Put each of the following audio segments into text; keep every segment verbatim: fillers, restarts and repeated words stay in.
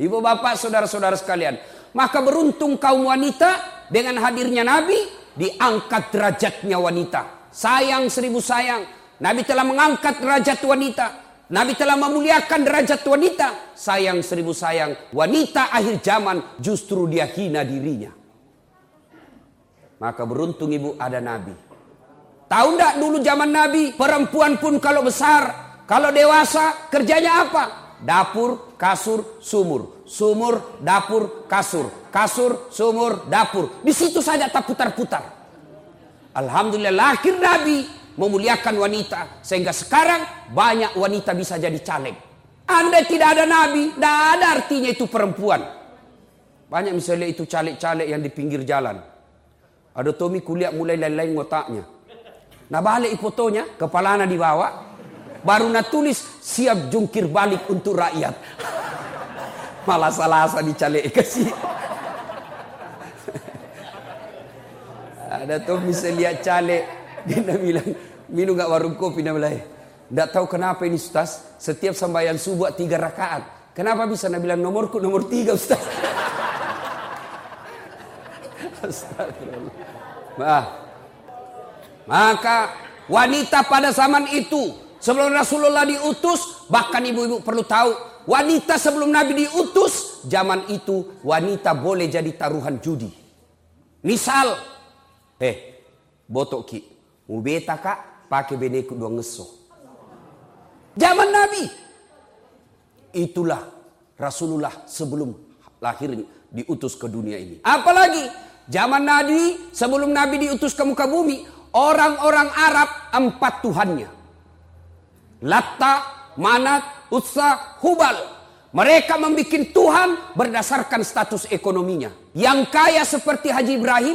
Ibu bapak, saudara-saudara sekalian. Maka beruntung kaum wanita dengan hadirnya Nabi, diangkat derajatnya wanita. Sayang seribu sayang, Nabi telah mengangkat derajat wanita. Nabi telah memuliakan derajat wanita. Sayang seribu sayang, wanita akhir zaman justru dia hina dirinya. Maka beruntung ibu ada Nabi. Tahu enggak dulu zaman Nabi, perempuan pun kalau besar, kalau dewasa, kerjanya apa? Dapur, kasur, sumur. Sumur, dapur, kasur. Kasur, sumur, dapur. Di situ saja tak putar-putar. Alhamdulillah lahir Nabi memuliakan wanita. Sehingga sekarang banyak wanita bisa jadi caleg. Andai tidak ada Nabi, tidak ada artinya itu perempuan. Banyak misalnya itu caleg-caleg yang di pinggir jalan. Ada Tommy kuliah mulai lain-lain otaknya. Nah balik fotonya, kepalanya dibawa. Baru nak tulis, siap jungkir balik untuk rakyat. Malah salah-salah dicalek kasih. Ada Tommy saya lihat caleg. Dia bilang, minum gak warung kopi? Dia bilang, tidak tahu kenapa ini Ustaz. Setiap sembahyang subuh tiga rakaat. Kenapa bisa? Dia bilang, nomorku nomor tiga Ustaz. Astagfirullah. Nah, maka wanita pada zaman itu sebelum Rasulullah diutus, bahkan ibu-ibu perlu tahu, wanita sebelum Nabi diutus, zaman itu wanita boleh jadi taruhan judi. Misal, eh, botok ki, ubeta kak, pakai beneku dua ngeso. Zaman Nabi, itulah Rasulullah sebelum lahir diutus ke dunia ini. Apalagi zaman Nabi, sebelum Nabi diutus ke muka bumi, orang-orang Arab empat Tuhannya. Latta, Manat, Uzza, Hubal. Mereka membuat Tuhan berdasarkan status ekonominya. Yang kaya seperti Haji Ibrahim,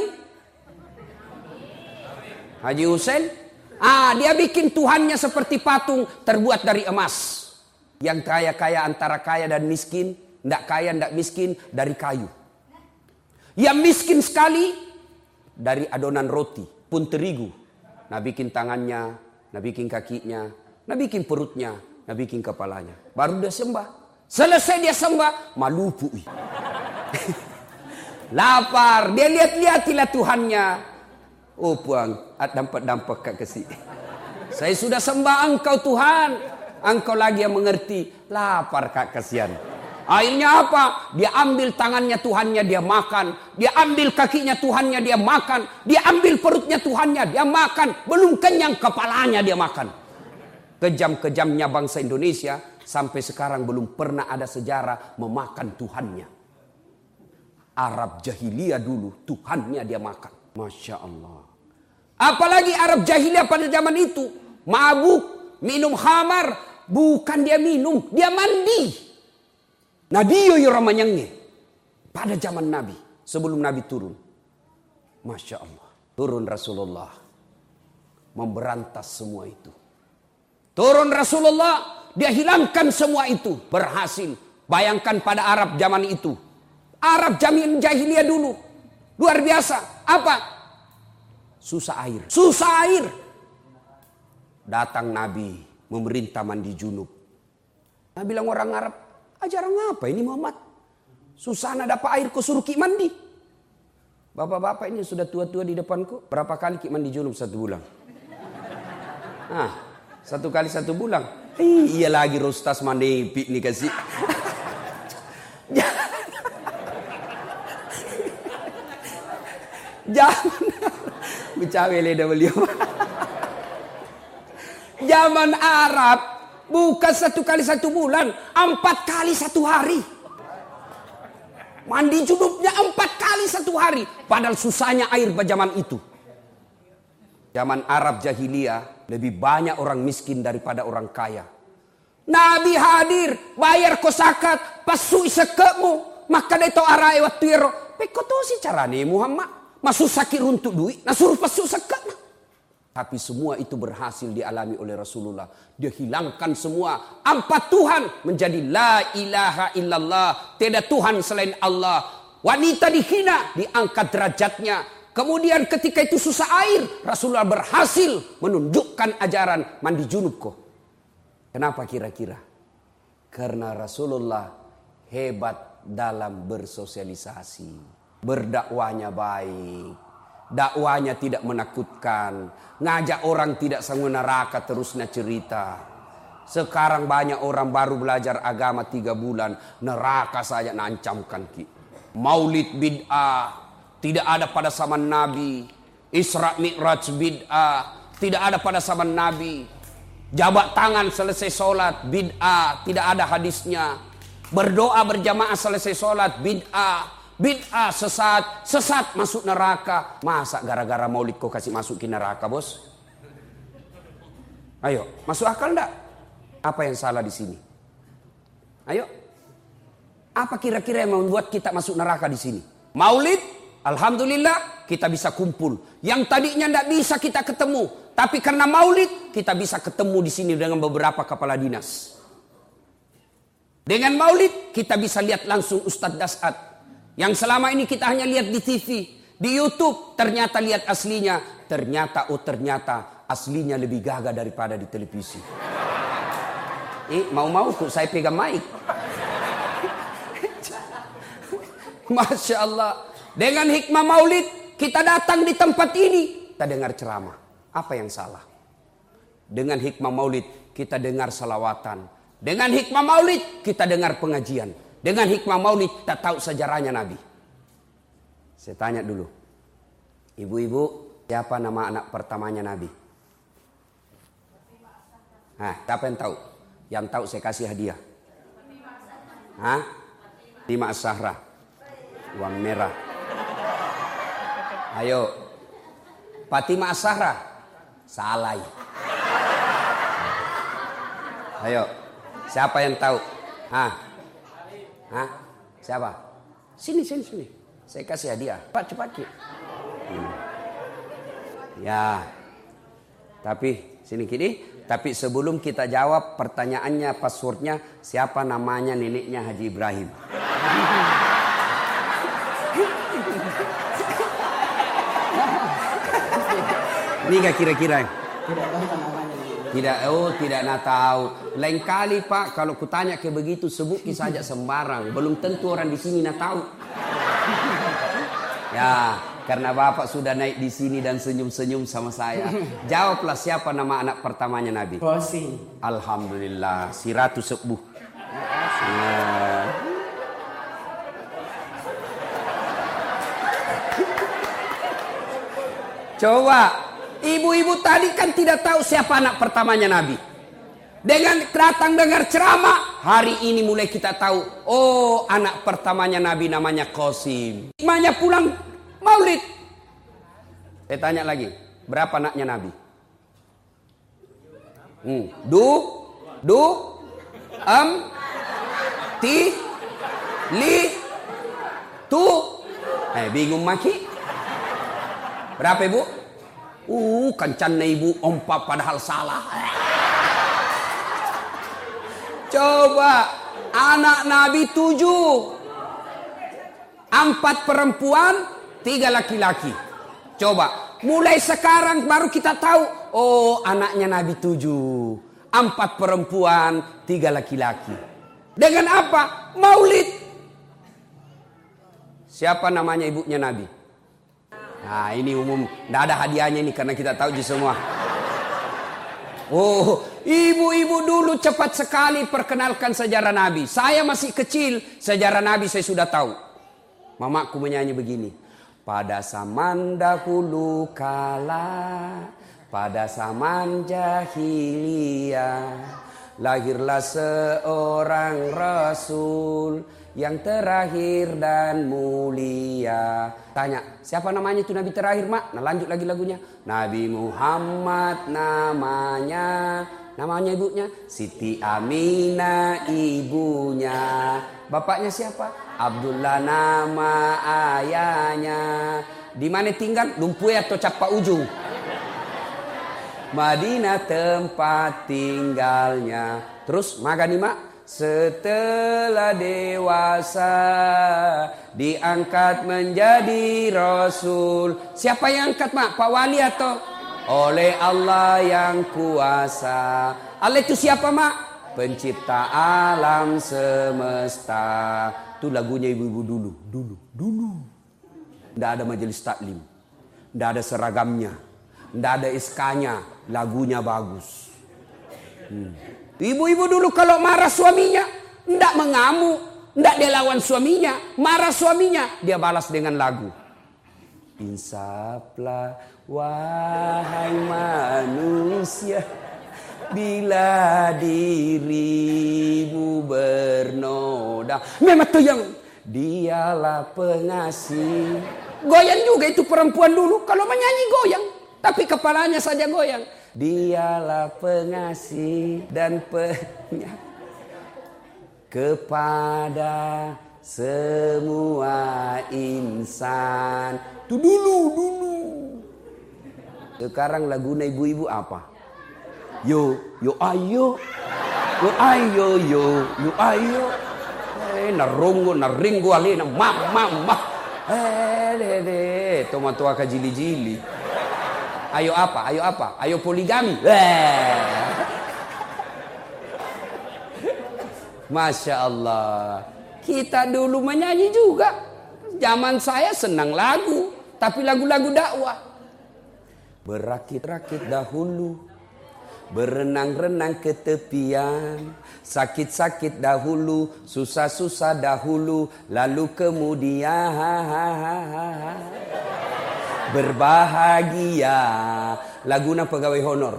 Haji Hussein, ah, dia bikin Tuhannya seperti patung terbuat dari emas. Yang kaya-kaya antara kaya dan miskin, tidak kaya, tidak miskin, dari kayu. Yang miskin sekali dari adonan roti, pun terigu. Nah bikin tangannya, nah bikin kakinya, nah bikin perutnya, nah bikin kepalanya. Baru dia sembah. Selesai dia sembah, malupu. Lapar, dia lihat-lihatilah Tuhannya. Oh puang, dampak-dampak kak kesih. Saya sudah sembah engkau Tuhan. Engkau lagi yang mengerti. Lapar kak kasihan. Akhirnya apa? Dia ambil tangannya Tuhannya, dia makan. Dia ambil kakinya Tuhannya, dia makan. Dia ambil perutnya Tuhannya, dia makan. Belum kenyang kepalanya dia makan. Kejam-kejamnya bangsa Indonesia, sampai sekarang belum pernah ada sejarah memakan Tuhannya. Arab jahiliyah dulu, Tuhannya dia makan. Masya Allah. Apalagi Arab jahiliyah pada zaman itu. Mabuk, minum khamar. Bukan dia minum, dia mandi. Nah dia yang ramanyangnya pada zaman Nabi, sebelum Nabi turun. Masya Allah. Turun Rasulullah memberantas semua itu. Turun Rasulullah, dia hilangkan semua itu. Berhasil. Bayangkan pada Arab zaman itu. Arab zaman jahiliyah dulu. Luar biasa. Apa? Susah air. Susah air. Datang Nabi memerintah mandi junub. Nah bilang orang Arab, ajaran apa ini Muhammad? Susah nak dapat air kau suruh ki mandi. Bapak-bapak ini sudah tua-tua di depanku. Berapa kali ki mandi junub satu bulan? Nah, satu kali satu bulan. Eh, iya lagi Rostas mandi piknik kasih. Jangan bicara leda beliau. Zaman Arab bukan satu kali satu bulan, empat kali satu hari. Mandi junubnya empat kali satu hari. Padahal susahnya air pada zaman itu. Zaman Arab jahiliyah lebih banyak orang miskin daripada orang kaya. Nabi hadir, bayar kosakat, pasui sekemu, maka itu arai waktu ero. Pekoto si carane Muhammad. Masuk sakit untuk duit, nah suruh pasuk sekat. Tapi semua itu berhasil dialami oleh Rasulullah. Dia hilangkan semua empat Tuhan menjadi la ilaha illallah. Tiada Tuhan selain Allah. Wanita dihina, diangkat derajatnya. Kemudian ketika itu susah air, Rasulullah berhasil menunjukkan ajaran mandi junub kok. Kenapa kira-kira? Karena Rasulullah hebat dalam bersosialisasi. Berdakwahnya baik. Dakwahnya tidak menakutkan. Ngajak orang tidak sanggup neraka terusnya cerita. Sekarang banyak orang baru belajar agama tiga bulan. Neraka saja nancamkan ki. Maulid bid'ah. Tidak ada pada zaman Nabi. Isra Mi'raj bid'ah. Tidak ada pada zaman Nabi. Jabat tangan selesai sholat bid'ah. Tidak ada hadisnya. Berdoa berjamaah selesai sholat bid'ah. Bid'ah sesat. Sesat masuk neraka. Masa gara-gara maulid kau kasih masuk ke neraka, bos? Ayo, masuk akal enggak? Apa yang salah di sini? Ayo. Apa kira-kira yang membuat kita masuk neraka di sini? Maulid, alhamdulillah kita bisa kumpul. Yang tadinya enggak bisa kita ketemu, tapi karena maulid kita bisa ketemu di sini dengan beberapa kepala dinas. Dengan maulid kita bisa lihat langsung Ustadz Dasat. Yang selama ini kita hanya lihat di T V, di YouTube, ternyata lihat aslinya. Ternyata, oh ternyata aslinya lebih gagah daripada di televisi. Eh, mau-mau kok saya pegang mic. Masya Allah. Dengan hikmah maulid, kita datang di tempat ini, kita dengar ceramah. Apa yang salah? Dengan hikmah maulid, kita dengar salawatan. Dengan hikmah maulid, kita dengar pengajian. Dengan hikmah maulid, kita tahu sejarahnya Nabi. Saya tanya dulu. Ibu-ibu, siapa nama anak pertamanya Nabi? Nah, siapa yang tahu? Yang tahu saya kasih hadiah. Hah? Fatimah As-Zahra. Uang merah. Ayo. Fatimah As-Zahra. Salah. Ayo. Siapa yang tahu? Hah? Hah? Siapa? Sini, sini, sini. Saya kasih hadiah. Cepat, cepat. Hmm. Ya. Tapi, sini kini. Tapi sebelum kita jawab pertanyaannya, passwordnya, siapa namanya neneknya Haji Ibrahim? Ini gak kira-kira? Tidak, oh tidak nak tahu. Lain kali Pak, kalau kutanya ke begitu sebut saja sembarang. Belum tentu orang di sini nak tahu. Ya, karena Bapak sudah naik di sini dan senyum-senyum sama saya. Jawablah siapa nama anak pertamanya Nabi? Qasim. Alhamdulillah, si Ratu Sepuh. Nah. Coba, ibu-ibu tadi kan tidak tahu siapa anak pertamanya Nabi. Dengan datang dengar ceramah, hari ini mulai kita tahu, oh anak pertamanya Nabi namanya Qasim. Hikmahnya pulang maulid. Saya tanya lagi, berapa anaknya Nabi? Hmm. Du, du, am, ti, li, tu. Eh, bingung maki? Berapa ibu? Uh, kencan ibu ompa padahal salah. Coba, anak Nabi tujuh. Empat perempuan, tiga laki-laki. Coba, mulai sekarang baru kita tahu. Oh, anaknya Nabi tujuh. Empat perempuan, tiga laki-laki. Dengan apa? Maulid. Siapa namanya ibunya Nabi? Nah, ini umum. Tidak ada hadiahnya ini karena kita tahu semua. Oh, ibu-ibu dulu cepat sekali perkenalkan sejarah Nabi. Saya masih kecil, sejarah Nabi saya sudah tahu. Mamaku menyanyi begini. Pada zaman dahulu kala, pada zaman jahiliyah, lahirlah seorang Rasul yang terakhir dan mulia. Tanya, siapa namanya itu Nabi terakhir, Mak? Nah, lanjut lagi lagunya. Nabi Muhammad namanya. Namanya ibunya Siti Aminah ibunya. Bapaknya siapa? Abdullah nama ayahnya. Di mana tinggal? Lumpuy atau Capa Ujung? Madinah tempat tinggalnya. Terus makan nih, Mak. Setelah dewasa diangkat menjadi Rasul. Siapa yang angkat, Mak? Pak Wali atau? Oleh Allah yang kuasa. Allah itu siapa, Mak? Pencipta alam semesta. Itu lagunya ibu-ibu dulu. Dulu. Dulu. Tidak ada majelis taklim. Tidak ada seragamnya. Tidak ada S K-nya. Lagunya bagus. Hmm. Ibu-ibu dulu kalau marah suaminya, tidak mengamuk. Tidak dia lawan suaminya. Marah suaminya, dia balas dengan lagu. Insaflah wahai manusia, bila dirimu bernoda. Memang tuh yang dialah pengasih. Goyang juga itu perempuan dulu kalau menyanyi goyang, tapi kepalanya saja goyang. Dialah pengasih dan penyayang kepada semua insan. Itu dulu dulu. Sekarang lagunya ibu-ibu apa? Yo yo ayo, yo ayo yo yo ayo. Eh narungo naringo alina mam mam mam. Eh dede, toma tua kajili-jili. Ayo apa? Ayo apa? Ayo poligami. Eh. Masya Allah. Kita dulu menyanyi juga. Zaman saya senang lagu, tapi lagu-lagu dakwah. Berakit-rakit dahulu, berenang-renang ke tepian, sakit-sakit dahulu, susah-susah dahulu, lalu kemudian berbahagia. Laguna pegawai honor.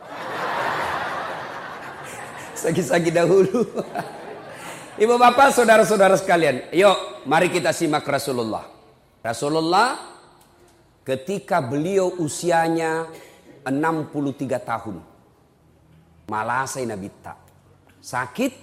Sakit-sakit dahulu. Ibu bapak saudara-saudara sekalian, yuk mari kita simak Rasulullah. Rasulullah ketika beliau usianya enam puluh tiga tahun. Malasai nabita. Sakit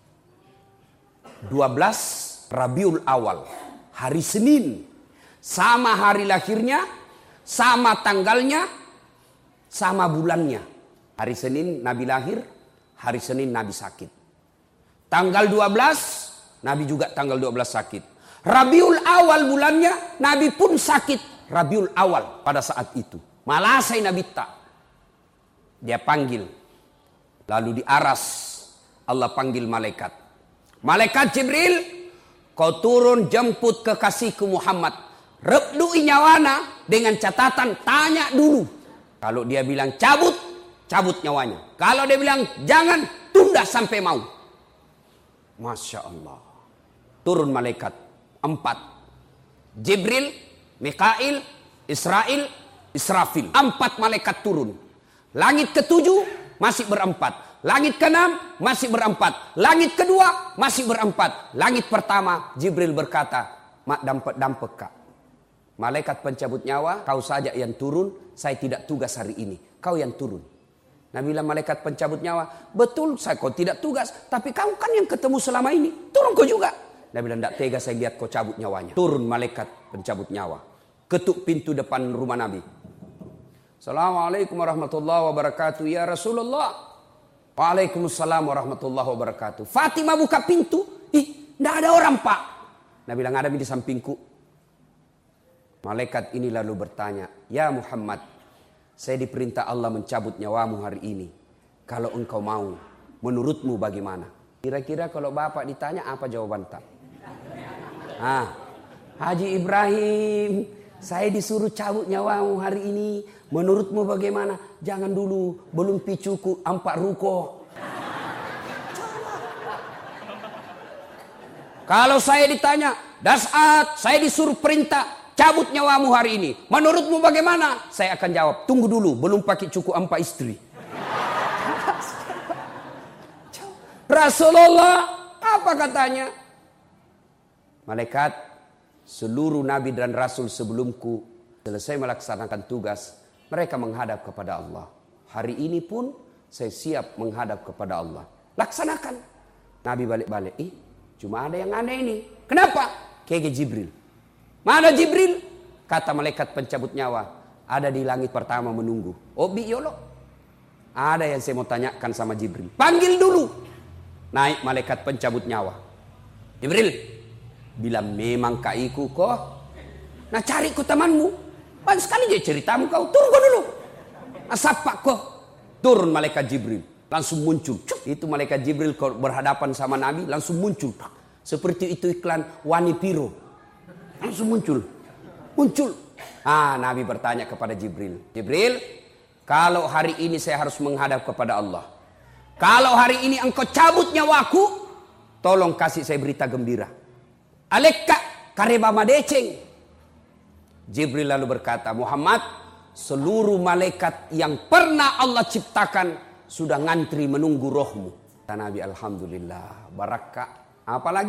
dua belas Rabiul Awal. Hari Senin. Sama hari lahirnya, sama tanggalnya, sama bulannya. Hari Senin Nabi lahir, hari Senin Nabi sakit. Tanggal dua belas, Nabi juga tanggal dua belas sakit. Rabiul Awal bulannya, Nabi pun sakit. Rabiul Awal pada saat itu. Malasai Nabi tak. Dia panggil. Lalu diaras. Allah panggil malaikat. Malaikat Jibril, kau turun jemput kekasihku Muhammad. Rebdui nyawana dengan catatan tanya dulu. Kalau dia bilang cabut, cabut nyawanya. Kalau dia bilang jangan, tunda sampai mau. Masya Allah. Turun malaikat empat. Jibril, Mikail, Israel, Israfil. Empat malaikat turun. Langit ketujuh masih berempat. Langit keenam masih berempat. Langit kedua masih berempat. Langit pertama Jibril berkata, mak dampet-dampet kak. Malaikat pencabut nyawa, kau saja yang turun. Saya tidak tugas hari ini. Kau yang turun. Nabi bilang malaikat pencabut nyawa, betul saya kau tidak tugas, tapi kau kan yang ketemu selama ini, turun kau juga. Nabi bilang tidak tega saya lihat kau cabut nyawanya. Turun malaikat pencabut nyawa, ketuk pintu depan rumah Nabi. Assalamualaikum warahmatullahi wabarakatuh ya Rasulullah. Waalaikumsalam warahmatullahi wabarakatuh. Fatimah buka pintu, ih tidak ada orang pak. Nabi bilang ada di sampingku. Malaikat ini lalu bertanya, ya Muhammad, saya diperintah Allah mencabut nyawamu hari ini. Kalau engkau mau, menurutmu bagaimana? Kira-kira kalau bapak ditanya apa jawaban tak? Ah, Haji Ibrahim, saya disuruh cabut nyawamu hari ini. Menurutmu bagaimana? Jangan dulu, belum picuku empat ruko. Kalau saya ditanya, Das'at, saya disuruh perintah cabut nyawamu hari ini. Menurutmu bagaimana? Saya akan jawab, tunggu dulu, belum pakai cukup empat istri. Rasulullah, apa katanya? Malaikat, seluruh nabi dan rasul sebelumku selesai melaksanakan tugas, mereka menghadap kepada Allah. Hari ini pun saya siap menghadap kepada Allah. Laksanakan. Nabi balik-balik, eh cuma ada yang aneh ini. Kenapa? Kege Jibril. Mana Jibril? Kata malaikat pencabut nyawa, ada di langit pertama menunggu. Oh bi yolo. Ada yang saya mau tanyakan sama Jibril. Panggil dulu. Naik malaikat pencabut nyawa. Jibril, bila memang kaiku kok, nah cari ku temanmu. Banyak sekali dia ceritamu kau. Turun kau dulu. Asapa kok. Turun malaikat Jibril. Langsung muncul. Cuk. Itu malaikat Jibril berhadapan sama Nabi. Langsung muncul. Seperti itu iklan Wani Piro. Langsung muncul. Muncul. Ah, Nabi bertanya kepada Jibril. Jibril, kalau hari ini saya harus menghadap kepada Allah. Kalau hari ini engkau cabut nyawaku, tolong kasih saya berita gembira. Aleka kareba madeceng. Jibril lalu berkata, Muhammad, seluruh malaikat yang pernah Allah ciptakan sudah ngantri menunggu rohmu. Nabi, alhamdulillah, barakah. Apalagi?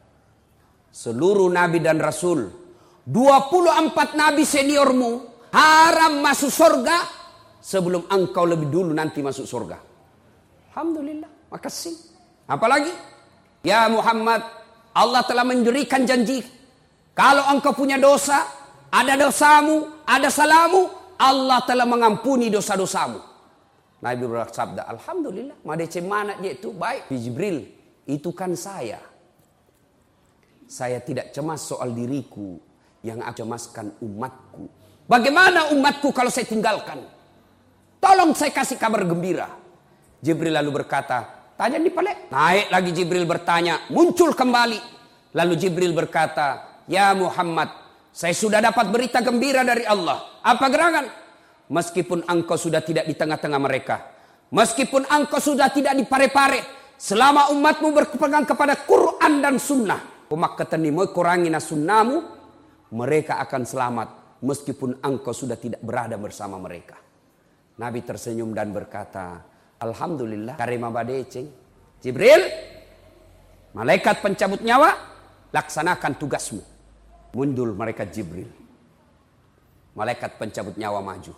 Seluruh nabi dan rasul, dua puluh empat nabi seniormu haram masuk surga sebelum engkau lebih dulu nanti masuk surga. Alhamdulillah, makasih. Apalagi? Ya Muhammad, Allah telah memberikan janji. Kalau engkau punya dosa, ada dosamu, ada salahmu, Allah telah mengampuni dosa-dosamu. Nabi bersabda, alhamdulillah, madece mana dia itu baik. Jibril, itu kan saya. Saya tidak cemas soal diriku, yang aku cemaskan umatku. Bagaimana umatku kalau saya tinggalkan? Tolong saya kasih kabar gembira. Jibril lalu berkata, tanya di palek. Naik lagi Jibril bertanya, muncul kembali. Lalu Jibril berkata, ya Muhammad, saya sudah dapat berita gembira dari Allah. Apa gerangan? Meskipun engkau sudah tidak di tengah-tengah mereka, meskipun engkau sudah tidak di pare-pare, selama umatmu berpegang kepada Quran dan Sunnah, umat ketenimu kurangi sunnahmu, mereka akan selamat meskipun engkau sudah tidak berada bersama mereka. Nabi tersenyum dan berkata, alhamdulillah, karima badeceng. Jibril, malaikat pencabut nyawa, laksanakan tugasmu. Mundur malaikat Jibril. Malaikat pencabut nyawa maju.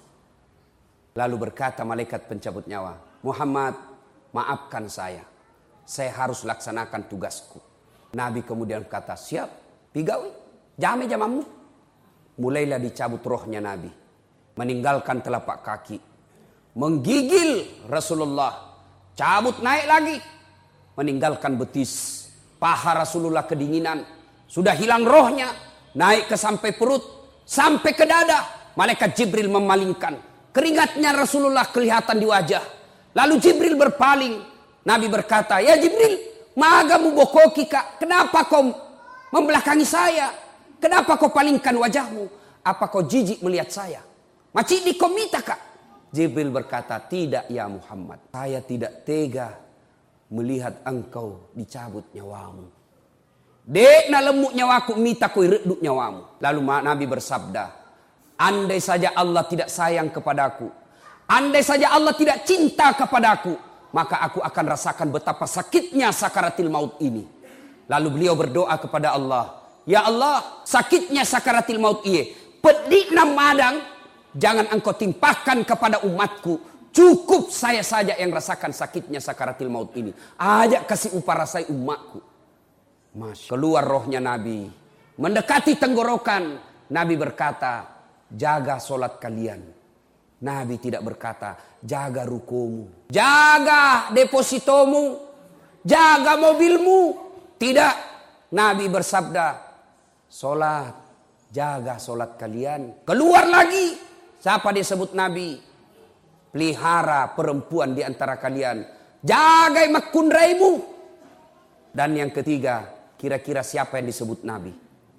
Lalu berkata malaikat pencabut nyawa, Muhammad, maafkan saya. Saya harus laksanakan tugasku. Nabi kemudian kata, siap, pigawi, jame jamamu. Mulailah dicabut rohnya Nabi. Meninggalkan telapak kaki. Menggigil Rasulullah. Cabut naik lagi. Meninggalkan betis. Paha Rasulullah kedinginan. Sudah hilang rohnya. Naik ke sampai perut. Sampai ke dada. Malaikat Jibril memalingkan. Keringatnya Rasulullah kelihatan di wajah. Lalu Jibril berpaling. Nabi berkata, ya Jibril, magamu bokoki kak. Kenapa kau membelakangi saya? Kenapa kau palingkan wajahmu? Apa kau jijik melihat saya? Macik di komita kak. Jibril berkata, tidak ya Muhammad. Saya tidak tega melihat engkau dicabut nyawamu. Dek na lemuk nyawaku mita kau reduk nyawamu. Lalu Nabi bersabda, andai saja Allah tidak sayang kepadaku, andai saja Allah tidak cinta kepadaku, maka aku akan rasakan betapa sakitnya sakaratil maut ini. Lalu beliau berdoa kepada Allah, ya Allah, sakitnya sakaratil maut ini, pedik nam madang, jangan engkau timpakan kepada umatku. Cukup saya saja yang rasakan sakitnya sakaratil maut ini. Ajak kasih upah rasai umatku. Masya. Keluar rohnya Nabi. Mendekati tenggorokan. Nabi berkata, jaga solat kalian. Nabi tidak berkata, jaga rukumu. Jaga depositomu. Jaga mobilmu. Tidak. Nabi bersabda, solat. Jaga solat kalian. Keluar lagi. Siapa disebut Nabi? Pelihara perempuan di antara kalian. Jaga makunraimu. Dan yang ketiga, kira-kira siapa yang disebut Nabi?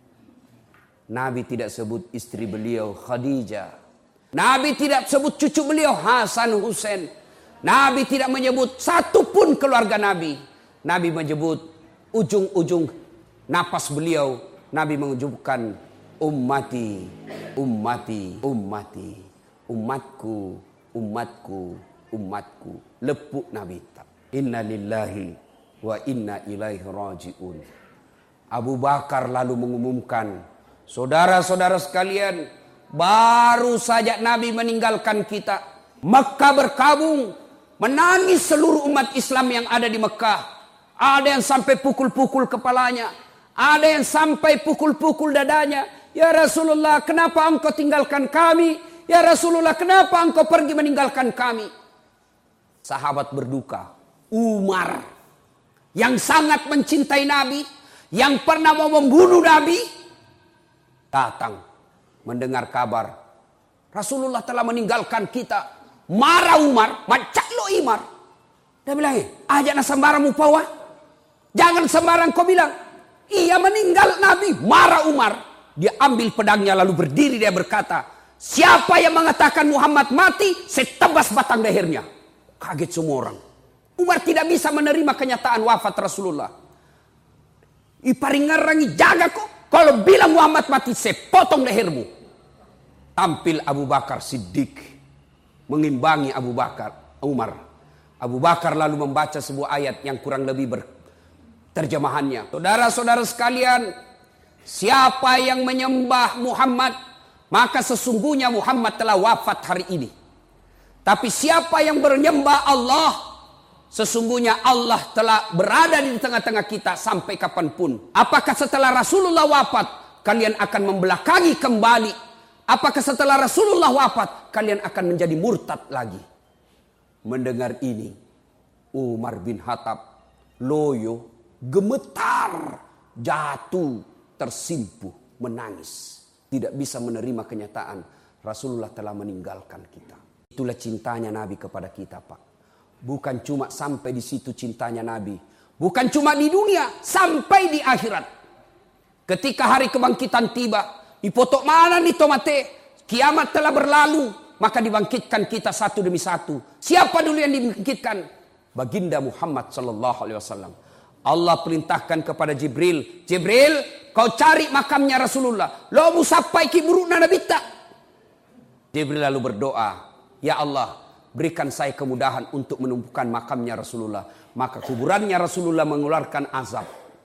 Nabi tidak sebut istri beliau Khadijah. Nabi tidak sebut cucu beliau Hasan Husain. Nabi tidak menyebut satu pun keluarga Nabi. Nabi menyebut ujung-ujung napas beliau. Nabi menunjukkan ummati, ummati, ummati, umatku, umatku, umatku. Lepuk Nabi. Inna lillahi wa inna ilaihi raji'un. Abu Bakar lalu mengumumkan, saudara-saudara sekalian, baru saja Nabi meninggalkan kita. Mekah berkabung, menangis seluruh umat Islam yang ada di Mekah. Ada yang sampai pukul-pukul kepalanya, ada yang sampai pukul-pukul dadanya. Ya Rasulullah, kenapa engkau tinggalkan kami? Ya Rasulullah, kenapa engkau pergi meninggalkan kami? Sahabat berduka. Umar, yang sangat mencintai Nabi, yang pernah mau membunuh Nabi, datang mendengar kabar Rasulullah telah meninggalkan kita. Marah Umar, macak lo Imar. Dia bilang, ajak na sembarang mupawa. Jangan sembarang kau bilang. Ia meninggal, Nabi marah Umar. Dia ambil pedangnya lalu berdiri, dia berkata, siapa yang mengatakan Muhammad mati, saya tebas batang lehernya. Kaget semua orang. Umar tidak bisa menerima kenyataan wafat Rasulullah. Iparingarangi, jaga kok. Kalau bilang Muhammad mati, saya potong lehermu. Tampil Abu Bakar Siddiq mengimbangi Abu Bakar Umar. Abu Bakar lalu membaca sebuah ayat yang kurang lebih berterjemahannya. Saudara-saudara sekalian, siapa yang menyembah Muhammad, maka sesungguhnya Muhammad telah wafat hari ini. Tapi siapa yang menyembah Allah, sesungguhnya Allah telah berada di tengah-tengah kita sampai kapanpun. Apakah setelah Rasulullah wafat, kalian akan membelakangi kembali? Apakah setelah Rasulullah wafat, kalian akan menjadi murtad lagi? Mendengar ini, Umar bin Khattab loyo, gemetar, jatuh, tersimpuh, menangis. Tidak bisa menerima kenyataan Rasulullah telah meninggalkan kita. Itulah cintanya Nabi kepada kita, Pak. Bukan cuma sampai di situ cintanya Nabi. Bukan cuma di dunia, sampai di akhirat. Ketika hari kebangkitan tiba, dipotok mana nih tomate? Kiamat telah berlalu. Maka dibangkitkan kita satu demi satu. Siapa dulu yang dibangkitkan? Baginda Muhammad sallallahu alaihi wasallam. Allah perintahkan kepada Jibril. Jibril, kau cari makamnya Rasulullah. Lo musapai kiburuna nabita. Jibril lalu berdoa. Ya Allah, berikan saya kemudahan untuk menemukan makamnya Rasulullah. Maka kuburannya Rasulullah mengeluarkan azab.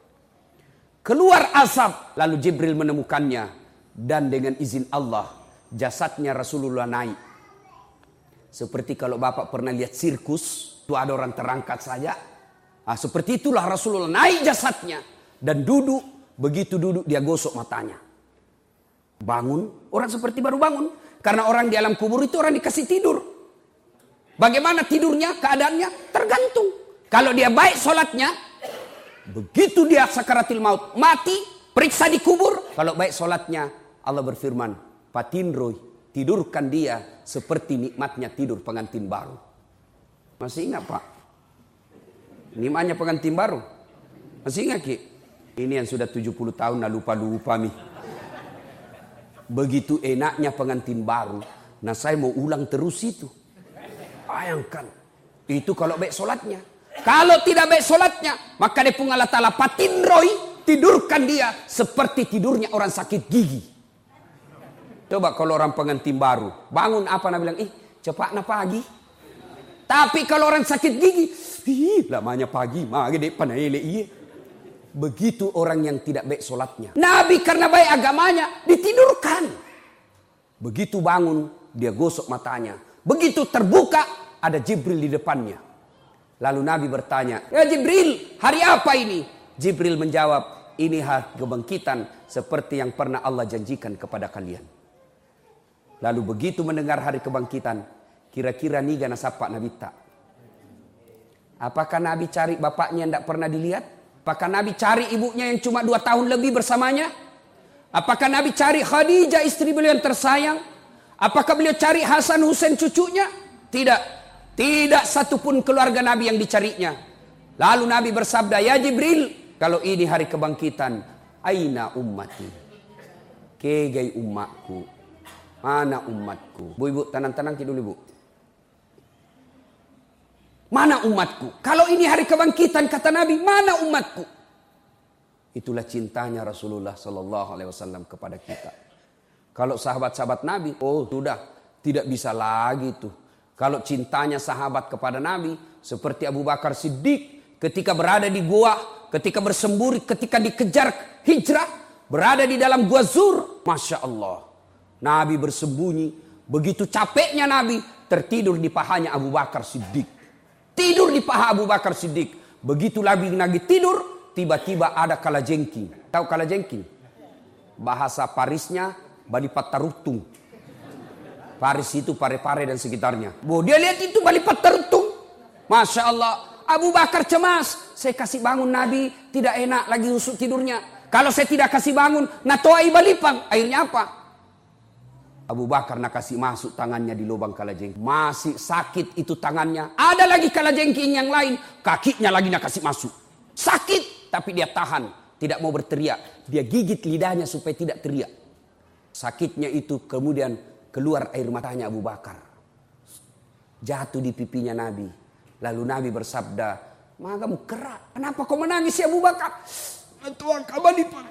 Keluar azab. Lalu Jibril menemukannya. Dan dengan izin Allah, jasadnya Rasulullah naik. Seperti kalau Bapak pernah lihat sirkus, itu ada orang terangkat saja. Nah, seperti itulah Rasulullah naik jasadnya. Dan duduk, begitu duduk dia gosok matanya. Bangun, orang seperti baru bangun. Karena orang di alam kubur itu orang dikasih tidur. Bagaimana tidurnya, keadaannya? Tergantung. Kalau dia baik sholatnya, begitu dia sakaratil maut, mati, periksa di kubur. Kalau baik sholatnya, Allah berfirman, Patinroy, tidurkan dia seperti nikmatnya tidur pengantin baru. Masih ingat, Pak? Nikmatnya pengantin baru. Masih ingat, Ki? Ini yang sudah tujuh puluh tahun lah lupa-lupa mi. Begitu enaknya pengantin baru. Nah, saya mau ulang terus itu. Bayangkan. Itu kalau baik sholatnya. Kalau tidak baik sholatnya, maka dia pun Allah Ta'ala Patinroy, tidurkan dia seperti tidurnya orang sakit gigi. Coba kalau orang pengantin baru, bangun apa nak bilang, ih cepat nak pagi. Tapi kalau orang sakit gigi, ih lamanya pagi, mah gede panele iye. Begitu orang yang tidak baik sholatnya. Nabi karena baik agamanya, ditidurkan. Begitu bangun, dia gosok matanya. Begitu terbuka, ada Jibril di depannya. Lalu Nabi bertanya, ya Jibril, hari apa ini? Jibril menjawab, ini hari kebangkitan seperti yang pernah Allah janjikan kepada kalian. Lalu begitu mendengar hari kebangkitan, kira-kira niga nasapa Nabi tak? Apakah Nabi cari bapaknya yang tidak pernah dilihat? Apakah Nabi cari ibunya yang cuma dua tahun lebih bersamanya? Apakah Nabi cari Khadijah istri beliau yang tersayang? Apakah beliau cari Hasan Husain cucunya? Tidak. Tidak satupun keluarga Nabi yang dicarinya. Lalu Nabi bersabda, ya Jibril, kalau ini hari kebangkitan, aina ummati? Kegai umatku. Mana umatku? Bu ibu, tenang-tenang dulu ibu. Mana umatku? Kalau ini hari kebangkitan kata Nabi, mana umatku? Itulah cintanya Rasulullah Sallallahu Alaihi Wasallam kepada kita. Kalau sahabat-sahabat Nabi, oh sudah tidak bisa lagi tuh. Kalau cintanya sahabat kepada Nabi, seperti Abu Bakar Siddiq ketika berada di gua, ketika bersembunyi, ketika dikejar hijrah, berada di dalam gua Zur, masya Allah. Nabi bersembunyi, begitu capeknya Nabi tertidur di pahanya Abu Bakar Siddiq. Tidur di paha Abu Bakar Siddiq. Begitu Nabi lagi tidur, tiba-tiba ada kalajengking. Tahu kalajengking? Bahasa Parisnya Balipatarutung. Paris itu Pare-Pare dan sekitarnya. Boh, dia lihat itu Balipatarutung. Masya Allah, Abu Bakar cemas. Saya kasih bangun Nabi, tidak enak lagi usuk tidurnya. Kalau saya tidak kasih bangun, natoai balipang. Akhirnya apa? Abu Bakar nak kasih masuk tangannya di lubang kalajengking. Masih sakit itu tangannya. Ada lagi kalajengking yang lain. Kakinya lagi nak kasih masuk. Sakit tapi dia tahan. tidak mau berteriak. Dia gigit lidahnya supaya tidak teriak. Sakitnya itu kemudian keluar air matanya Abu Bakar. Jatuh di pipinya Nabi. Lalu Nabi bersabda, "Magamu kerak. Kenapa kau menangis ya Abu Bakar?" "Tuhan kabadi Pak."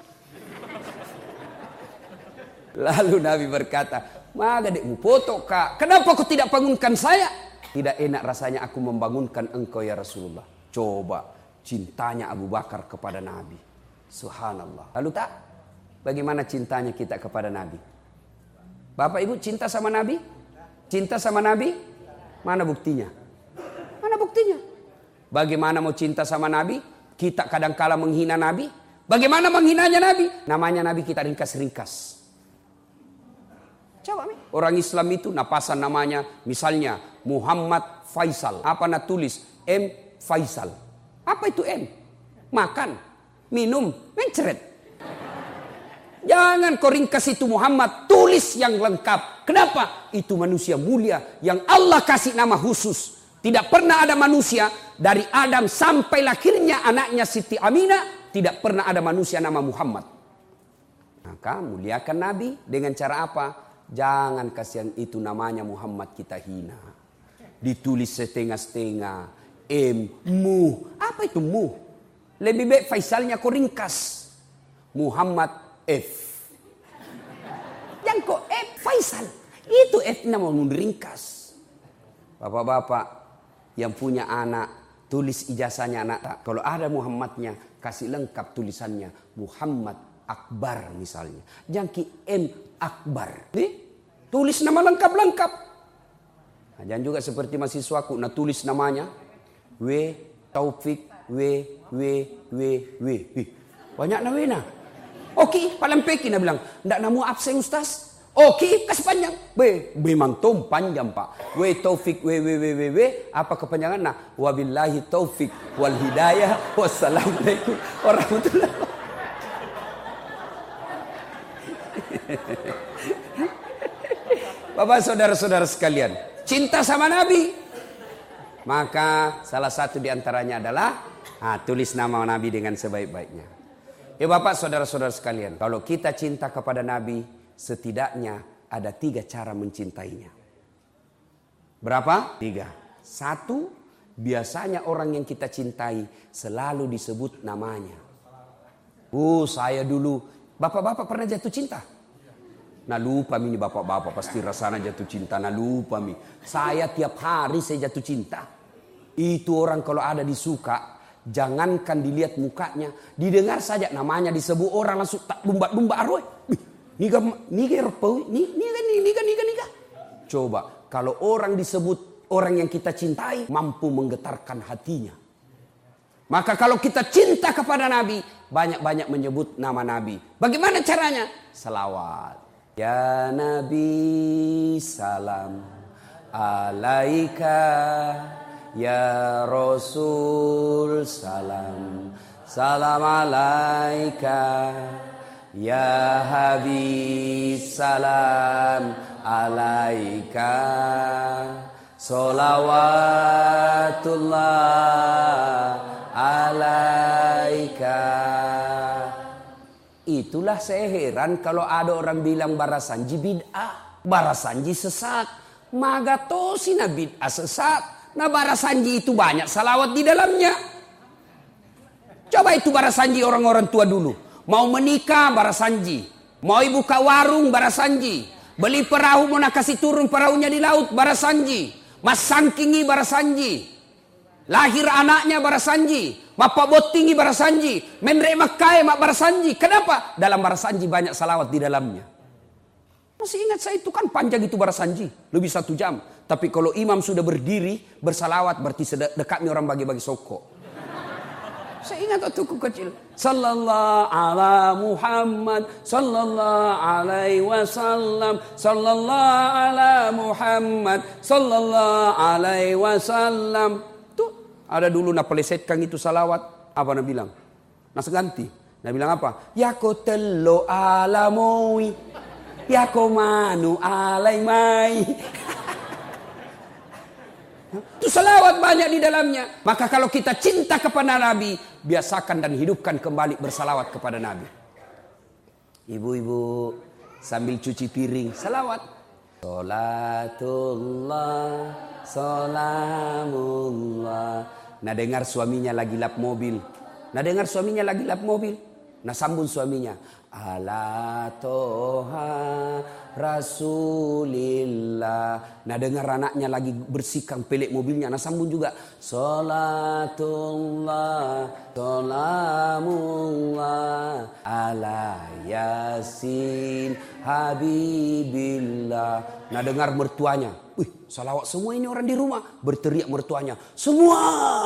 Lalu Nabi berkata, "Maga dekmu foto kak. Kenapa kau tidak bangunkan saya?" "Tidak enak rasanya aku membangunkan engkau ya Rasulullah." Coba cintanya Abu Bakar kepada Nabi. Subhanallah. Lalu tak, bagaimana cintanya kita kepada Nabi? Bapak Ibu cinta sama Nabi? Cinta sama Nabi? Mana buktinya? Mana buktinya? Bagaimana mau cinta sama Nabi? Kita kadangkala menghina Nabi. Bagaimana menghinanya Nabi? Namanya Nabi kita ringkas-ringkas. Coba nih. Orang Islam itu napasan namanya, misalnya Muhammad Faisal. Apa nak tulis? M Faisal. Apa itu M? Makan, minum, mencret. Jangan kau ringkas itu Muhammad, tulis yang lengkap. Kenapa? Itu manusia mulia yang Allah kasih nama khusus. Tidak pernah ada manusia dari Adam sampai lahirnya anaknya Siti Aminah, tidak pernah ada manusia nama Muhammad. Maka muliakan Nabi dengan cara apa? Jangan kasihan itu namanya Muhammad kita hina. Ditulis setengah-setengah. M, mu. Apa itu mu? Lebih baik Faisalnya kau ringkas. Muhammad F. Yang kau F Faisal. Itu F namanya ringkas. Bapak-bapak yang punya anak, tulis ijazahnya anak tak. Kalau ada Muhammadnya, kasih lengkap tulisannya. Muhammad Akbar misalnya. Jangan ki M Akbar. Nih, tulis nama lengkap-lengkap. Nah, jangan juga seperti mahasiswaku, nah tulis namanya. W Taufik W W W W. Banyak nawena. Oke, paling peki nak bilang, ndak namu absen Ustaz. Oke, kasih panjang. B memang tom panjang Pak. W Taufik W W W W W. Apa kepanjangan? Nah, wabillahi taufik wal hidayah. Wassalamualaikum warahmatullahi wabarakatuh. Bapak saudara-saudara sekalian, cinta sama Nabi. Maka salah satu diantaranya adalah nah, tulis nama Nabi dengan sebaik-baiknya. Ya Bapak saudara-saudara sekalian, kalau kita cinta kepada Nabi, setidaknya ada tiga cara mencintainya. Berapa? Tiga. Satu, biasanya orang yang kita cintai selalu disebut namanya. Oh saya dulu, bapak-bapak pernah jatuh cinta? Nah lupa ini bapak-bapak pasti rasanya jatuh cinta. Nah lupa mi. Saya tiap hari saya jatuh cinta. Itu orang kalau ada disuka, jangankan dilihat mukanya, didengar saja namanya disebut orang langsung tak lumba-lumba arwah. Niga niga repau, niga niga niga niga. Coba kalau orang disebut orang yang kita cintai mampu menggetarkan hatinya. Maka kalau kita cinta kepada Nabi, banyak-banyak menyebut nama Nabi. Bagaimana caranya? Selawat. Ya Nabi salam alaika, ya Rasul salam, salam alaika, ya Habib salam alaika, salawatullah alaika. Itulah saya heran kalau ada orang bilang Barasanji bid'ah, Barasanji sesat. Magatosi na bid'ah sesat. Nah Barasanji itu banyak salawat di dalamnya. Coba itu Barasanji orang-orang tua dulu. Mau menikah Barasanji, mau buka warung Barasanji, beli perahu mau nak kasih turun perahunya di laut Barasanji, mas sangkingi Barasanji, lahir anaknya Barasanji, Bapak botingi Barasanji, menre makai mak Barasanji. Kenapa? Dalam Barasanji banyak salawat di dalamnya. Masih ingat saya itu kan panjang itu Barasanji, lebih satu jam. Tapi kalau imam sudah berdiri bersalawat berarti dekatnya orang bagi-bagi soko. Saya ingat waktu kecil. Sallallahu ala Muhammad, sallallahu alaihi wasallam, sallallahu ala Muhammad, sallallahu alaihi wasallam. Ada dulu nak pelesetkan itu salawat. Apa nak bilang? Nak seganti. Nak bilang apa? Ya ko tello alamowi. Ya ko manu alai mai. Itu salawat banyak di dalamnya. Maka kalau kita cinta kepada Nabi, biasakan dan hidupkan kembali bersalawat kepada Nabi. Ibu-ibu sambil cuci piring, salawat. Salatullah, salamullah. Nah dengar suaminya lagi lap mobil. Nah dengar suaminya lagi lap mobil. Nah sambung suaminya. Ala toha Rasulillah. Nah dengar anaknya lagi bersihkan pelek mobilnya. Nah sambung juga. Salatullah, salamullah ala yasin habibillah. Nah dengar mertuanya. Wih, salawat semua ini orang di rumah. Berteriak mertuanya. Semua.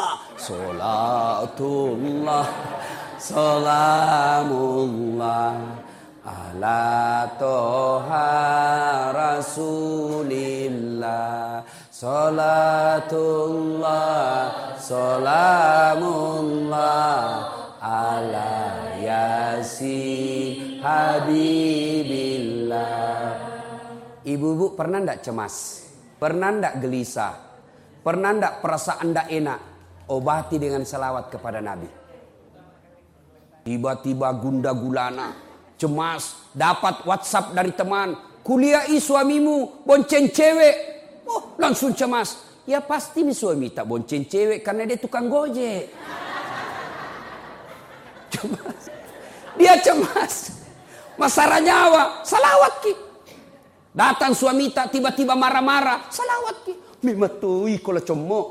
Salatullah, salamullah ala toha Rasulillah. Salatullah, salamullah ala yasin habibillah. Ibu-ibu pernah ndak cemas? Pernah ndak gelisah? Pernah ndak perasaan ndak enak? Obati dengan salawat kepada Nabi. Tiba-tiba gunda gulana, cemas, dapat WhatsApp dari teman, kuliahi suamimu, bonceng cewek. Oh, langsung cemas. Ya pasti nih suami tak bonceng cewek karena dia tukang gojek. Cemas. Dia cemas. Masalah nyawa, salawat ki. Datang suami tak tiba-tiba marah-marah, salawat ki. Mimatui kalau cemok.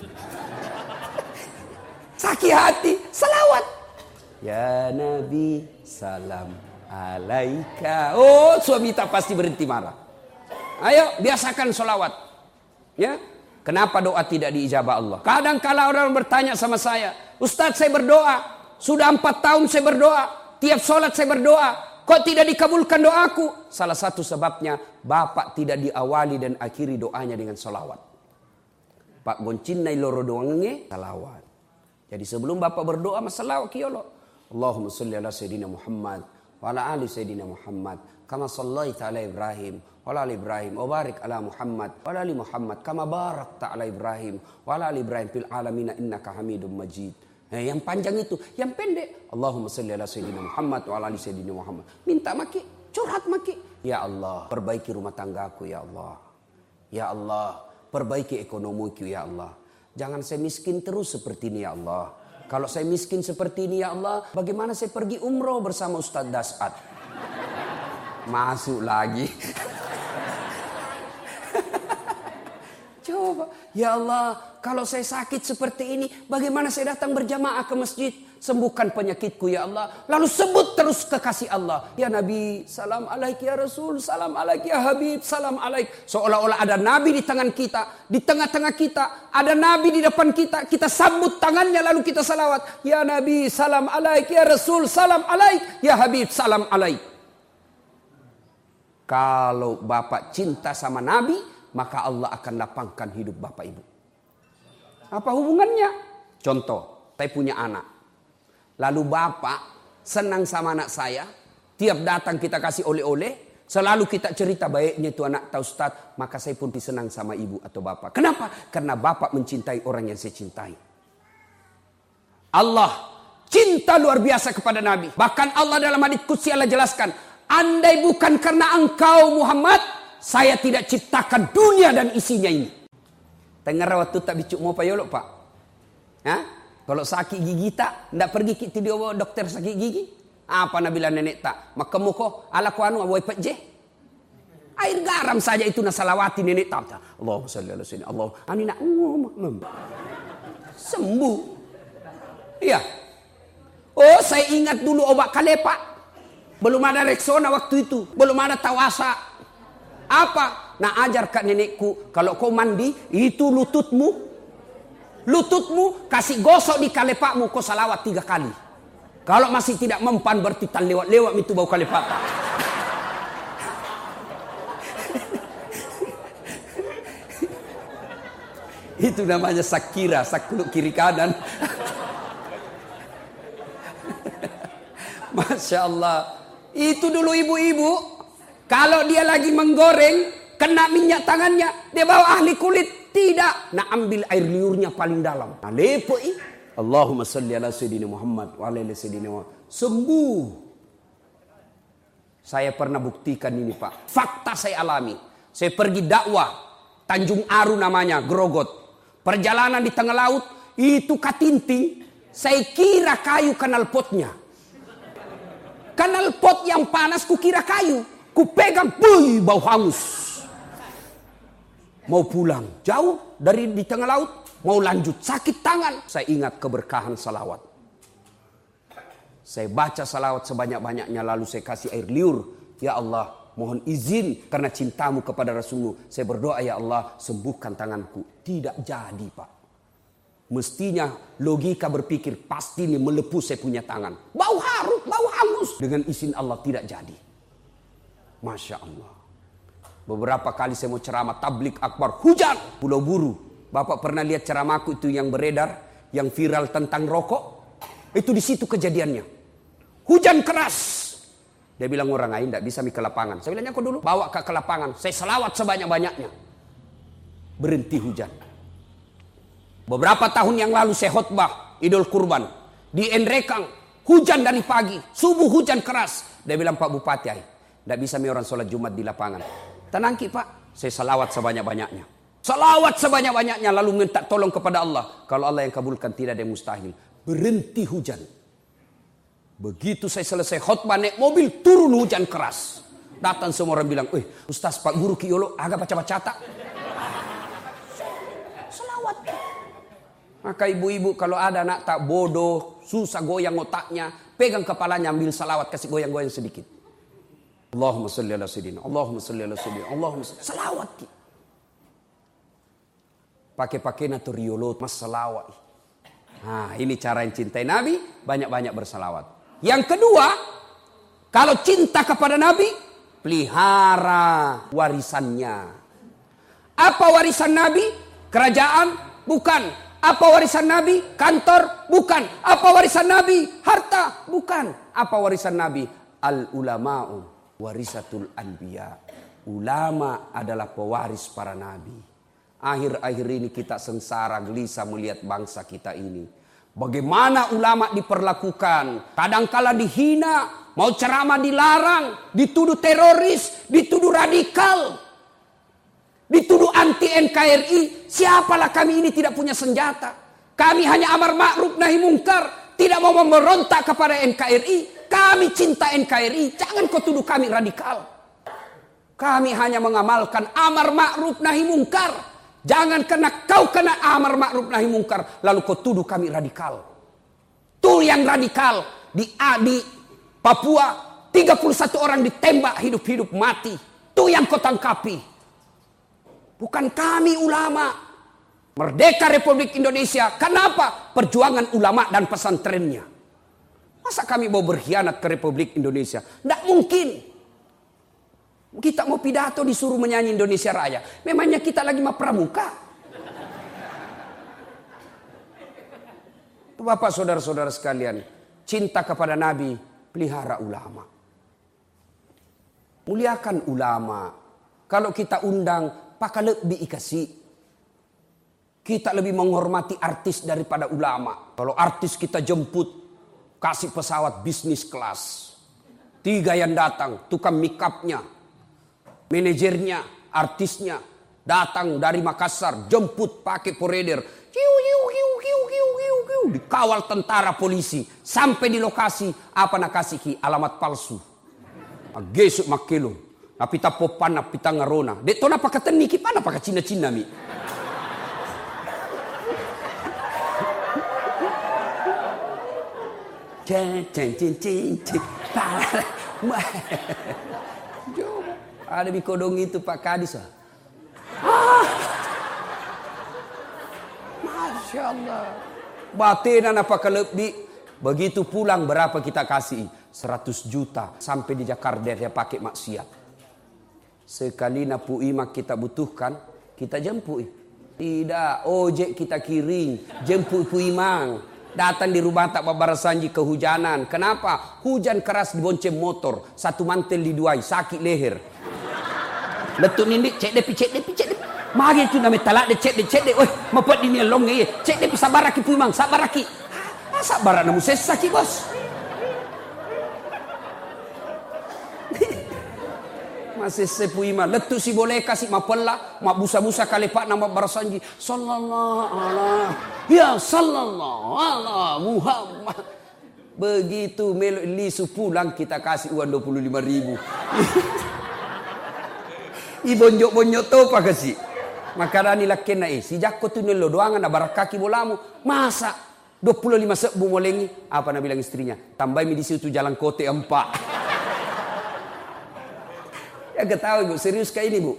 Sakit hati, salawat. Ya Nabi, salam alaika. Oh, suami tak pasti berhenti marah. Ayo, biasakan salawat. Ya, kenapa doa tidak diijabah Allah? Kadang kala orang bertanya sama saya, Ustadz saya berdoa, sudah empat tahun saya berdoa, tiap sholat saya berdoa, kok tidak dikabulkan doaku? Salah satu sebabnya, Bapak tidak diawali dan akhiri doanya dengan salawat. Pak Goncinnai loro doangnya, salawat. Jadi sebelum Bapak berdoa, masalah kiolo. Allahumma salli ala Sayyidina Muhammad, wa ala ali Sayyidina Muhammad, kama sallaita ala Ibrahim, wa ala ali Ibrahim, wa barik ala Muhammad, wa ala ali Muhammad, kama barakta ala Ibrahim, wa ala ali Ibrahim fil alamina innaka hamidum majid. Nah, yang panjang itu, yang pendek. Allahumma salli ala Sayyidina Muhammad, wa ala ali Sayyidina Muhammad. Minta maki, curhat maki. Ya Allah, perbaiki rumah tanggaku ya Allah. Ya Allah, perbaiki ekonomiku ya Allah. Jangan saya miskin terus seperti ini ya Allah. Kalau saya miskin seperti ini ya Allah, bagaimana saya pergi umroh bersama Ustadz Dasat? Masuk lagi. Coba, ya Allah, kalau saya sakit seperti ini, bagaimana saya datang berjamaah ke masjid? Sembuhkan penyakitku ya Allah. Lalu sebut terus kekasih Allah. Ya Nabi, salam alaik ya Rasul, salam alaik ya Habib, salam alaik. Seolah-olah ada Nabi di tangan kita, di tengah-tengah kita. Ada Nabi di depan kita, kita sambut tangannya lalu kita salawat. Ya Nabi, salam alaik ya Rasul, salam alaik. Ya Habib, salam alaik. Kalau Bapak cinta sama Nabi, maka Allah akan lapangkan hidup Bapak Ibu. Apa hubungannya? Contoh, saya punya anak. Lalu Bapak senang sama anak saya. Tiap datang kita kasih oleh-oleh. Selalu kita cerita baiknya itu anak tahu Ustaz. Maka saya pun senang sama ibu atau bapak. Kenapa? Karena Bapak mencintai orang yang saya cintai. Allah cinta luar biasa kepada Nabi. Bahkan Allah dalam hadits qudsi Allah jelaskan. Andai bukan karena engkau Muhammad, saya tidak ciptakan dunia dan isinya ini. Tengah waktu tak bicuk mau payolok Pak. Hah? Kalau sakit gigi tak, ndak pergi kita dia dokter sakit gigi. Apa Nabi nenek tak? Maka muko ala ku anu awai pejeh. Air garam saja itu nasalawati nenek tak. Allahumma shalli ala sayyidina Allah. Ani nak sembuh. Iya. Oh, saya ingat dulu obat kalepak. Belum ada Rexona waktu itu, belum ada Tawasa. Apa? Nah ajar kat nenekku, kalau kau mandi itu lututmu Lututmu kasih gosok di kalepakmu, kau salawat tiga kali. Kalau masih tidak mempan berarti tan lewat-lewat itu bau kalepak. Itu namanya sakira, sakluk kiri kanan. Masya Allah. Itu dulu ibu-ibu, kalau dia lagi menggoreng, kena minyak tangannya, dia bawa ahli kulit. Tidak, nak ambil air liurnya paling dalam. Nah, lepoi. Allahumma salli ala sayyidina Muhammad wa ala ali sayyidina Muhammad. Sembuh. Saya pernah buktikan ini, Pak. Fakta saya alami. Saya pergi dakwah Tanjung Aru namanya, Grogot. Perjalanan di tengah laut, itu katinting. Saya kira kayu kanal potnya. Kanal pot yang panas kukira kayu. Kupegang, buih, bau hangus. Mau pulang, jauh dari di tengah laut. Mau lanjut, sakit tangan. Saya ingat keberkahan salawat. Saya baca salawat sebanyak-banyaknya. Lalu saya kasih air liur. Ya Allah, mohon izin karena cintamu kepada Rasulmu. Saya berdoa, ya Allah, sembuhkan tanganku. Tidak jadi, Pak. Mestinya logika berpikir, pasti ini melepuh saya punya tangan. Bau harut, bau hangus. Dengan izin Allah tidak jadi. Masya Allah. Beberapa kali saya mau ceramah tablik akbar, hujan. Pulau Buru. Bapak pernah lihat ceramahku itu yang beredar, yang viral tentang rokok? Itu di situ kejadiannya. Hujan keras. Dia bilang orang lain tidak bisa ke lapangan. Saya bilang, kau dulu bawa ke, ke lapangan. Saya selawat sebanyak-banyaknya. Berhenti hujan. Beberapa tahun yang lalu saya khotbah Idul Kurban di Enrekang. Hujan dari pagi. Subuh hujan keras. Dia bilang, Pak Bupati, tidak bisa mi orang sholat Jumat di lapangan. Tenang Ki Pak, saya salawat sebanyak-banyaknya. Salawat sebanyak-banyaknya lalu minta tolong kepada Allah. Kalau Allah yang kabulkan tidak ada yang mustahil. Berhenti hujan. Begitu saya selesai khutbah naik mobil, turun hujan keras. Datang semua orang bilang, eh Ustaz Pak Guru Kiolo agak baca-baca tak. Salawat. Maka ibu-ibu kalau ada anak tak bodoh, susah goyang otaknya, pegang kepalanya ambil salawat, kasih goyang-goyang sedikit. Allahumma salli ala sayyidina, Allahumma salli ala sayyidina, Allahumma salli. Salawat. Pakai-pakai natu riolot, mas salawat. Nah, ini cara yang cintai Nabi, banyak-banyak bersalawat. Yang kedua, kalau cinta kepada Nabi, pelihara warisannya. Apa warisan Nabi? Kerajaan? Bukan. Apa warisan Nabi? Kantor? Bukan. Apa warisan Nabi? Harta? Bukan. Apa warisan Nabi? Al-ulama'u warisatul anbiya. Ulama adalah pewaris para nabi. Akhir-akhir ini kita sengsara gelisah melihat bangsa kita ini. Bagaimana ulama diperlakukan. Kadangkala dihina, mau ceramah dilarang, dituduh teroris, dituduh radikal, dituduh anti N K R I. Siapalah kami ini tidak punya senjata. Kami hanya amar ma'ruf nahi mungkar, tidak mau memberontak kepada N K R I. Kami cinta N K R I, jangan kau tuduh kami radikal. Kami hanya mengamalkan amar ma'ruf nahi mungkar. Jangan kena kau kena amar ma'ruf nahi mungkar lalu kau tuduh kami radikal. Tuh yang radikal di di Papua tiga puluh satu orang ditembak hidup-hidup mati. Tuh yang kau tangkapi. Bukan kami ulama. Merdeka Republik Indonesia. Kenapa? Perjuangan ulama dan pesantrennya. Masa kami mau berkhianat ke Republik Indonesia? Tidak mungkin. Kita mau pidato disuruh menyanyi Indonesia Raya. Memangnya kita lagi mau pramuka? Bapak saudara-saudara sekalian. Cinta kepada Nabi, pelihara ulama. Muliakan ulama. Kalau kita undang, pakai lebih ikasi. Kita lebih menghormati artis daripada ulama. Kalau artis kita jemput, kasih pesawat bisnis kelas. Tiga yang datang, tukang make upnya, manajernya, artisnya. Datang dari Makassar, jemput pakai poreder. Kiu, kiu, kiu, kiu, kiu, kiu, kiu. Dikawal tentara polisi. Sampai di lokasi, apa nak kasih ki? Alamat palsu. Gesuk makelo. Napita popan, napita ngarona. Dek to napa kateni ki pana pakai Cina-Cina mi. Ceng ceng ceng ceng ceng. Ada di kodong itu Pak Kadis. Ah. Masya Allah. Batinan apa kelebih. Begitu pulang berapa kita kasih? seratus juta. Sampai di Jakarta dia pakai maksiat. Sekali napu imak kita butuhkan, kita jemput. Tidak, ojek kita kiring. Jemput puimang. Datang di rumah tak babarasanji kehujanan. Kenapa? Hujan keras dibonceng motor. Satu mantel diduai, sakit leher. Letuk nindik, cek depi, cek depi, cek depi. Magi tu namanya talak de cek de cek de. Oi, mapet ini long ye. Cek de sabaraki pu mang, sabaraki. Ah, sabar namu sesaki bos. Masih sepu iman. Letu si boleh kasih mapella, mak busa-busa kali pak nama barasanji. Sallallahu alaihi. Ya sallallahu alaihi Muhammad. Begitu melo lisu pulang kita kasih uang dua puluh lima ribu. I bonjok-bonjok to pa kasi. Makarani lakken na eh. Si jakko tu nelo doangan na barakaki bolamu. Masa dua puluh lima sebu molengi. Apa na bilang istrinya? Tambah mi di situ jalan kote empat. Ya ketahui bu, serius kayak ini bu.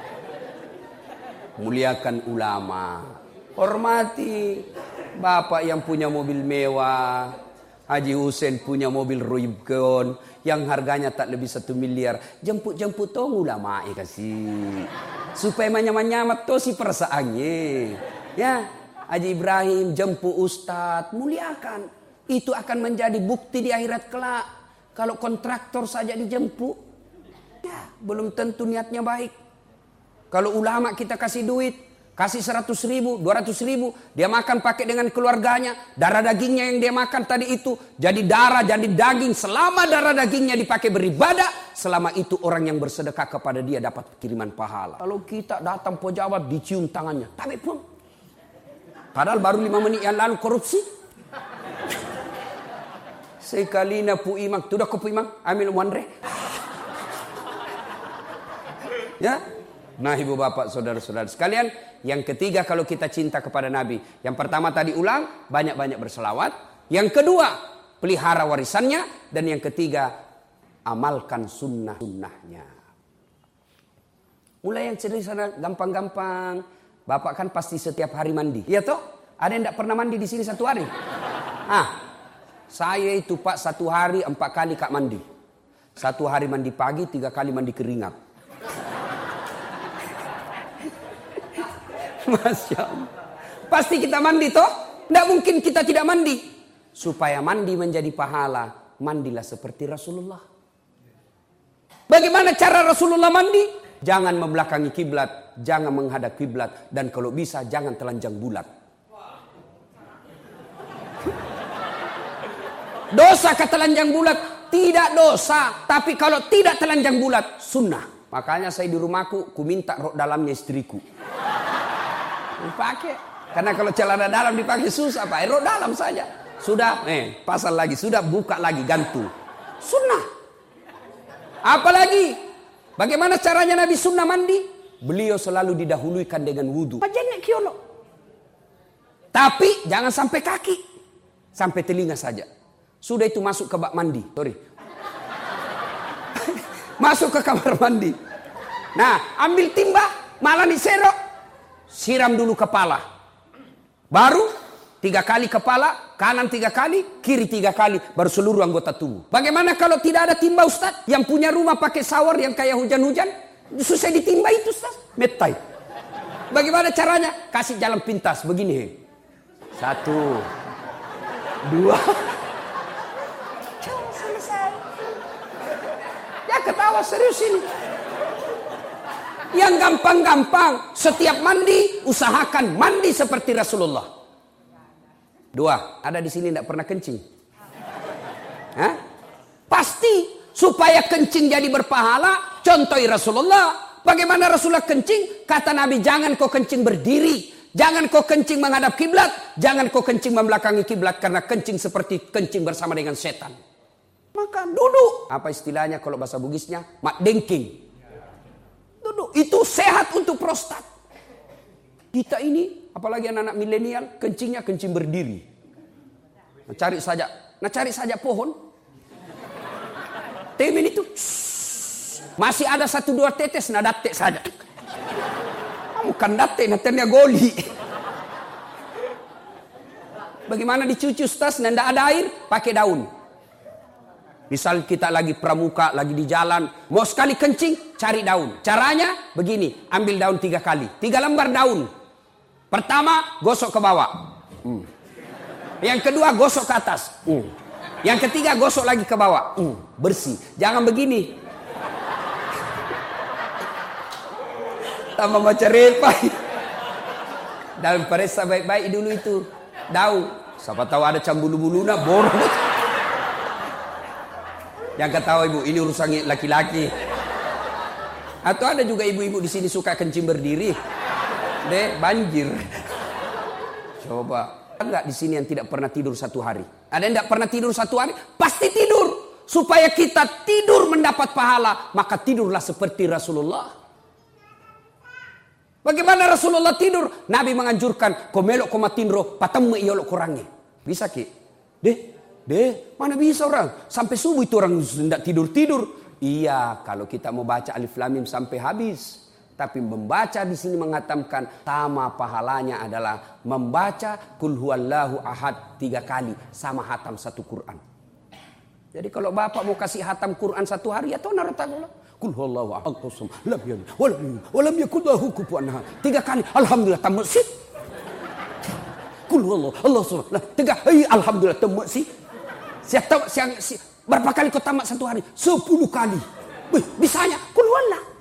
Muliakan ulama. Hormati bapak yang punya mobil mewah. Haji Hussein punya mobil Rubicon yang harganya tak lebih satu miliar. Jemput-jemput tong ulama ya kasih. Supaya manyamat-nyamat to si perasaannya. Ya, Haji Ibrahim jemput ustadz, muliakan. Itu akan menjadi bukti di akhirat kelak. Kalau kontraktor saja dijemput, ya, belum tentu niatnya baik. Kalau ulama kita kasih duit, kasih seratus ribu, dua ratus ribu, dia makan pakai dengan keluarganya, darah dagingnya yang dia makan tadi itu jadi darah, jadi daging. Selama darah dagingnya dipakai beribadah, selama itu orang yang bersedekah kepada dia dapat kiriman pahala. Kalau kita datang pejabat dicium tangannya, tapi pun, padahal baru lima menit yang lalu korupsi. Sekali na pu imang, tudah ko pu imang, ambil wanre. Ya, nah ibu bapak saudara-saudara sekalian, yang ketiga kalau kita cinta kepada Nabi, yang pertama tadi ulang, banyak-banyak berselawat. Yang kedua, pelihara warisannya. Dan yang ketiga, amalkan sunnah-sunnahnya. Mulai yang cerita sana gampang-gampang. Bapak kan pasti setiap hari mandi, iya toh? Ada yang tidak pernah mandi di sini satu hari? Ah, saya itu pak satu hari empat kali kak mandi. Satu hari mandi pagi, tiga kali mandi keringat. Masya Allah. Pasti kita mandi toh? Tidak mungkin kita tidak mandi. Supaya mandi menjadi pahala, mandilah seperti Rasulullah. Bagaimana cara Rasulullah mandi? Jangan membelakangi kiblat, jangan menghadap kiblat, dan kalau bisa jangan telanjang bulat. Dosa ke telanjang bulat? Tidak dosa, tapi kalau tidak telanjang bulat, sunnah. Makanya saya di rumahku, ku minta rok dalamnya istriku. Dipakai, karena kalau celana dalam dipakai susah pak, rok dalam saja. Sudah, eh pasal lagi, sudah buka lagi gantung. Sunnah. Apalagi, bagaimana caranya Nabi sunnah mandi? Beliau selalu didahulukan dengan wudu. Tapi jangan sampai kaki, sampai telinga saja. Sudah itu masuk ke bak mandi, sorry. Masuk ke kamar mandi. Nah, ambil timba, malah diserok. Siram dulu kepala. Baru tiga kali kepala, kanan tiga kali, kiri tiga kali, baru seluruh anggota tubuh. Bagaimana kalau tidak ada timba Ustaz? Yang punya rumah pakai shower yang kayak hujan-hujan, susah ditimba itu Ustaz. Metai. Bagaimana caranya? Kasih jalan pintas begini. Satu, dua. Selesai. Ya ketawa serius ini. Yang gampang-gampang, setiap mandi usahakan mandi seperti Rasulullah. Dua, ada di sini tidak pernah kencing? Hah? Pasti supaya kencing jadi berpahala, contohi Rasulullah. Bagaimana Rasulullah kencing? Kata Nabi, jangan kau kencing berdiri, jangan kau kencing menghadap kiblat, jangan kau kencing membelakangi kiblat, karena kencing seperti kencing bersama dengan setan. Maka duduk. Apa istilahnya kalau bahasa Bugisnya? Mak dengking. Duduk, itu sehat untuk prostat. Kita ini, apalagi anak-anak milenial, kencingnya kencing berdiri. Nah, cari saja, nah cari saja pohon. Temen itu, shh, masih ada satu dua tetes, nah datek saja. Bukan datek, natenya goli. Bagaimana dicuci Ustaz, nah tidak ada air, pakai daun. Misal kita lagi pramuka, lagi di jalan, mau sekali kencing, cari daun. Caranya begini, ambil daun tiga kali. Tiga lembar daun. Pertama, gosok ke bawah. Hmm. Yang kedua, gosok ke atas. Hmm. Yang ketiga, gosok lagi ke bawah. Hmm. Bersih. Jangan begini. Tambah macam repai. Daun peresa baik-baik dulu itu. Daun. Siapa tahu ada cambulu-bulu nak borong. Yang ketawa ibu, ini urusan laki-laki. Atau ada juga ibu-ibu di sini suka kencing berdiri. Deh, banjir. Coba. Enggak di sini yang tidak pernah tidur satu hari? Ada yang tidak pernah tidur satu hari? Pasti tidur. Supaya kita tidur mendapat pahala, maka tidurlah seperti Rasulullah. Bagaimana Rasulullah tidur? Nabi menganjurkan, komelok komatindro, patemu iolok kurangnya. Bisa ki? Deh, deh, mana bisa orang? Sampai subuh itu orang tidak tidur-tidur. Iya, kalau kita mau baca Alif Lam Mim sampai habis. Tapi membaca di sini menghatamkan sama pahalanya adalah membaca Qul huwallahu ahad tiga kali sama hatam satu Quran. Jadi kalau bapak mau kasih hatam Quran satu hari ya tahu naratagola. Qul huwallahu ahad lam yalid walam yulad walam yakul lahu kufuwan ahad. Tiga kali alhamdulillah tamat sih. Qul huwallahu Allah subhanahu tiga hey, alhamdulillah tamat sih. Siap tahu siang si, berapa kali kau tamat satu hari? Sepuluh kali. Wih, bisanya Qul huwallahu.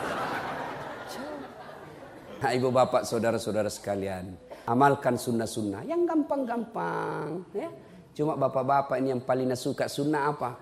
Nah, ibu bapak saudara-saudara sekalian, amalkan sunnah-sunnah yang gampang-gampang. Ya. Cuma bapak-bapak ini yang paling suka sunnah apa?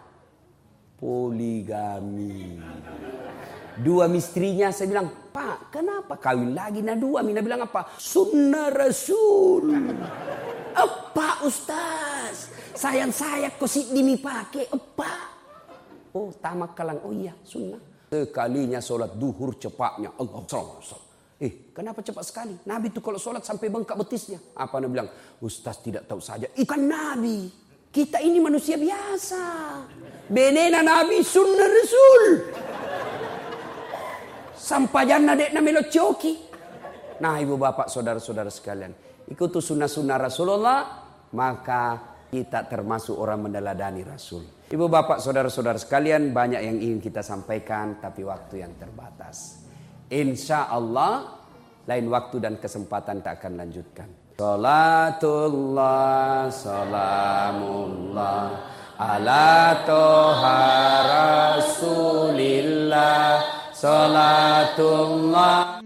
Poligami. Dua istrinya saya bilang, Pak kenapa kawin lagi nah dua? Mina bilang apa? Sunnah Rasul. Apa Ustaz? Sayang saya kok si dimi pakai apa? Oh tamak kalang, oh iya sunnah. Sekalinya sholat duhur cepatnya. Allah salam. Eh, kenapa cepat sekali? Nabi itu kalau sholat sampai bengkak betisnya. Apa Nabi bilang? Ustaz tidak tahu saja. Ikan Nabi. Kita ini manusia biasa. Benena Nabi sunnah Rasul. Sampajan nadek na melo coki. Nah ibu bapak saudara-saudara sekalian. Ikuti sunnah-sunnah Rasulullah. Maka kita termasuk orang meneladani Rasul. Ibu bapak saudara-saudara sekalian. Banyak yang ingin kita sampaikan. Tapi waktu yang terbatas. Insya Allah lain waktu dan kesempatan tak akan lanjutkan. Salatullah, salamullah, ala toha rasulillah, salatullah.